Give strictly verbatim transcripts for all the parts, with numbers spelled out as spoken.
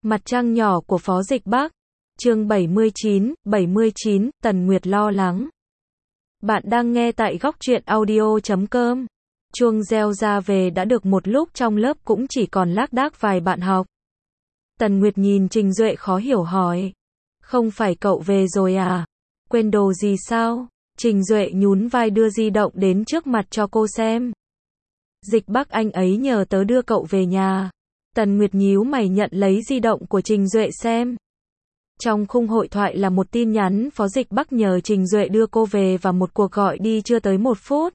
Mặt trăng nhỏ của Phó Dịch Bắc. Chương bảy mươi chín, bảy mươi chín, Tần Nguyệt lo lắng. Bạn đang nghe tại góc truyện audio chấm com. Chuông reo ra về đã được một lúc, trong lớp cũng chỉ còn lác đác vài bạn học. Tần Nguyệt nhìn Trình Duệ khó hiểu hỏi. Không phải cậu về rồi à? Quên đồ gì sao? Trình Duệ nhún vai đưa di động đến trước mặt cho cô xem. Dịch Bắc anh ấy nhờ tớ đưa cậu về nhà. Tần Nguyệt nhíu mày nhận lấy di động của Trình Duệ xem. Trong khung hội thoại là một tin nhắn Phó Dịch Bắc nhờ Trình Duệ đưa cô về và một cuộc gọi đi chưa tới một phút.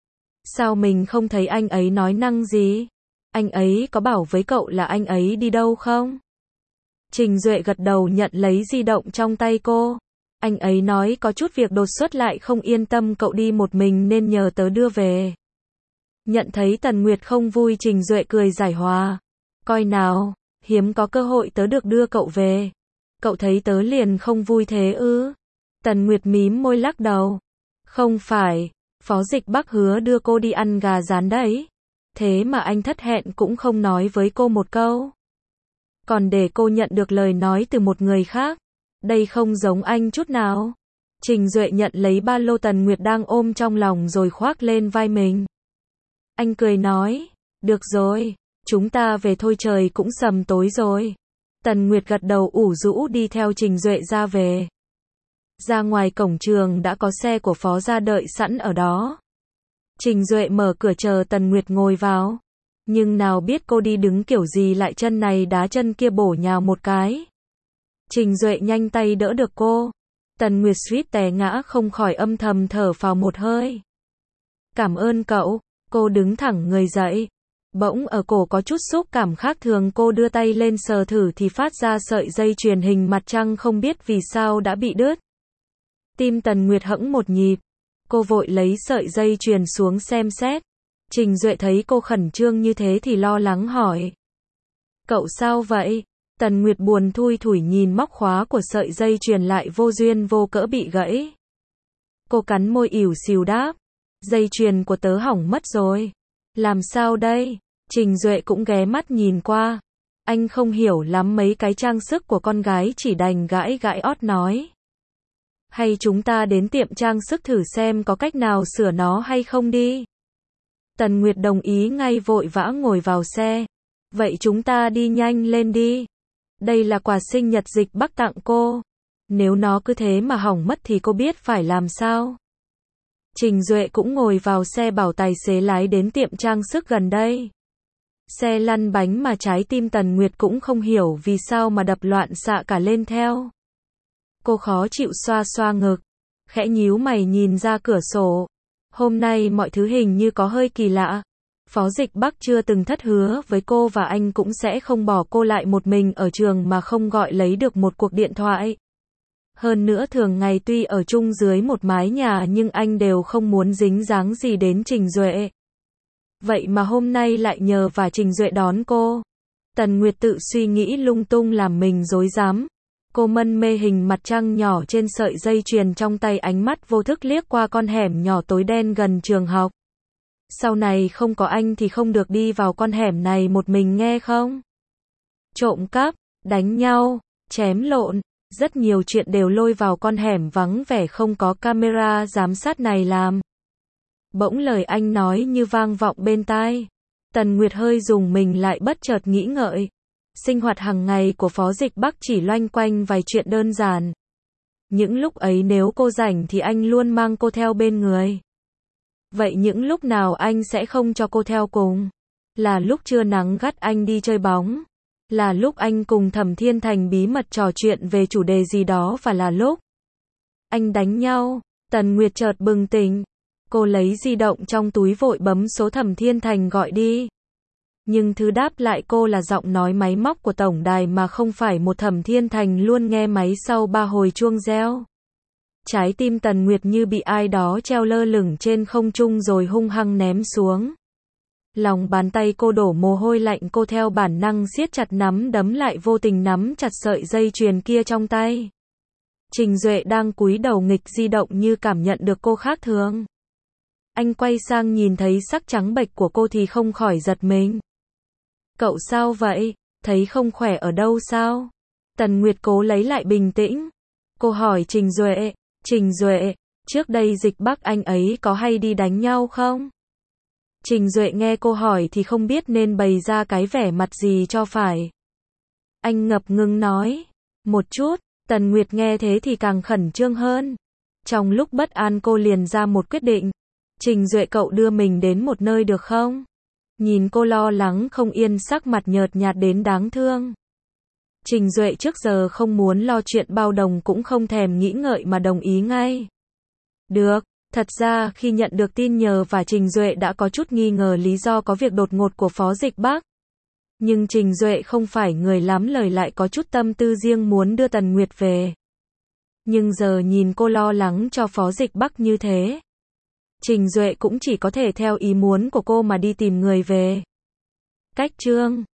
Sao mình không thấy anh ấy nói năng gì? Anh ấy có bảo với cậu là anh ấy đi đâu không? Trình Duệ gật đầu nhận lấy di động trong tay cô. Anh ấy nói có chút việc đột xuất lại không yên tâm cậu đi một mình nên nhờ tớ đưa về. Nhận thấy Tần Nguyệt không vui, Trình Duệ cười giải hòa. Coi nào, hiếm có cơ hội tớ được đưa cậu về. Cậu thấy tớ liền không vui thế ư? Tần Nguyệt mím môi lắc đầu. Không phải, Phó Dịch Bắc hứa đưa cô đi ăn gà rán đấy. Thế mà anh thất hẹn cũng không nói với cô một câu. Còn để cô nhận được lời nói từ một người khác. Đây không giống anh chút nào. Trình Duệ nhận lấy ba lô Tần Nguyệt đang ôm trong lòng rồi khoác lên vai mình. Anh cười nói, được rồi, chúng ta về thôi, trời cũng sầm tối rồi. Tần Nguyệt gật đầu ủ rũ đi theo Trình Duệ ra về. Ra ngoài cổng trường đã có xe của Phó gia đợi sẵn ở đó. Trình Duệ mở cửa chờ Tần Nguyệt ngồi vào. Nhưng nào biết cô đi đứng kiểu gì lại chân này đá chân kia bổ nhào một cái. Trình Duệ nhanh tay đỡ được cô. Tần Nguyệt suýt té ngã không khỏi âm thầm thở phào một hơi. Cảm ơn cậu. Cô đứng thẳng người dậy. Bỗng ở cổ có chút xúc cảm khác thường, cô đưa tay lên sờ thử thì phát ra sợi dây chuyền hình mặt trăng không biết vì sao đã bị đứt. Tim Tần Nguyệt hẫng một nhịp. Cô vội lấy sợi dây chuyền xuống xem xét. Trình Duệ thấy cô khẩn trương như thế thì lo lắng hỏi. Cậu sao vậy? Tần Nguyệt buồn thui thủi nhìn móc khóa của sợi dây chuyền lại vô duyên vô cỡ bị gãy. Cô cắn môi ỉu xìu đáp. Dây chuyền của tớ hỏng mất rồi. Làm sao đây? Trình Duệ cũng ghé mắt nhìn qua. Anh không hiểu lắm mấy cái trang sức của con gái, chỉ đành gãi gãi ót nói. Hay chúng ta đến tiệm trang sức thử xem có cách nào sửa nó hay không đi. Tần Nguyệt đồng ý ngay, vội vã ngồi vào xe. Vậy chúng ta đi nhanh lên đi. Đây là quà sinh nhật Dịch Bắc tặng cô. Nếu nó cứ thế mà hỏng mất thì cô biết phải làm sao. Trình Duệ cũng ngồi vào xe bảo tài xế lái đến tiệm trang sức gần đây. Xe lăn bánh mà trái tim Tần Nguyệt cũng không hiểu vì sao mà đập loạn xạ cả lên theo. Cô khó chịu xoa xoa ngực, khẽ nhíu mày nhìn ra cửa sổ. Hôm nay mọi thứ hình như có hơi kỳ lạ. Phó Dịch Bắc chưa từng thất hứa với cô và anh cũng sẽ không bỏ cô lại một mình ở trường mà không gọi lấy được một cuộc điện thoại. Hơn nữa thường ngày tuy ở chung dưới một mái nhà nhưng anh đều không muốn dính dáng gì đến Trình Duệ. Vậy mà hôm nay lại nhờ và Trình Duệ đón cô. Tần Nguyệt tự suy nghĩ lung tung làm mình rối rắm. Cô mân mê hình mặt trăng nhỏ trên sợi dây chuyền trong tay, ánh mắt vô thức liếc qua con hẻm nhỏ tối đen gần trường học. Sau này không có anh thì không được đi vào con hẻm này một mình, nghe không? Trộm cắp, đánh nhau, chém lộn. Rất nhiều chuyện đều lôi vào con hẻm vắng vẻ không có camera giám sát này làm. Bỗng lời anh nói như vang vọng bên tai. Tần Nguyệt hơi rùng mình lại bất chợt nghĩ ngợi. Sinh hoạt hàng ngày của Phó Dịch Bắc chỉ loanh quanh vài chuyện đơn giản. Những lúc ấy nếu cô rảnh thì anh luôn mang cô theo bên người. Vậy những lúc nào anh sẽ không cho cô theo cùng? Là lúc trưa nắng gắt anh đi chơi bóng. Là lúc anh cùng Thẩm Thiên Thành bí mật trò chuyện về chủ đề gì đó, và là lúc anh đánh nhau. Tần Nguyệt chợt bừng tỉnh. Cô lấy di động trong túi vội bấm số Thẩm Thiên Thành gọi đi. Nhưng thứ đáp lại cô là giọng nói máy móc của tổng đài mà không phải một Thẩm Thiên Thành luôn nghe máy sau ba hồi chuông reo. Trái tim Tần Nguyệt như bị ai đó treo lơ lửng trên không trung rồi hung hăng ném xuống. Lòng bàn tay cô đổ mồ hôi lạnh, cô theo bản năng siết chặt nắm đấm lại, vô tình nắm chặt sợi dây chuyền kia trong tay. Trình Duệ đang cúi đầu nghịch di động như cảm nhận được cô khác thường. Anh quay sang nhìn thấy sắc trắng bệch của cô thì không khỏi giật mình. Cậu sao vậy? thấy không khỏe ở đâu sao? Tần Nguyệt cố lấy lại bình tĩnh. Cô hỏi Trình Duệ, Trình Duệ, trước đây Dịch Bắc anh ấy có hay đi đánh nhau không? Trình Duệ nghe cô hỏi thì không biết nên bày ra cái vẻ mặt gì cho phải. Anh ngập ngừng nói, một chút. Tần Nguyệt nghe thế thì càng khẩn trương hơn. Trong lúc bất an cô liền ra một quyết định. Trình Duệ cậu đưa mình đến một nơi được không? Nhìn cô lo lắng không yên, sắc mặt nhợt nhạt đến đáng thương. Trình Duệ trước giờ không muốn lo chuyện bao đồng cũng không thèm nghĩ ngợi mà đồng ý ngay. Được, thật ra khi nhận được tin nhờ và Trình Duệ đã có chút nghi ngờ lý do có việc đột ngột của Phó Dịch Bắc. Nhưng Trình Duệ không phải người lắm lời, lại có chút tâm tư riêng muốn đưa Tần Nguyệt về. Nhưng giờ nhìn cô lo lắng cho Phó Dịch Bắc như thế, Trình Duệ cũng chỉ có thể theo ý muốn của cô mà đi tìm người về. Cách chương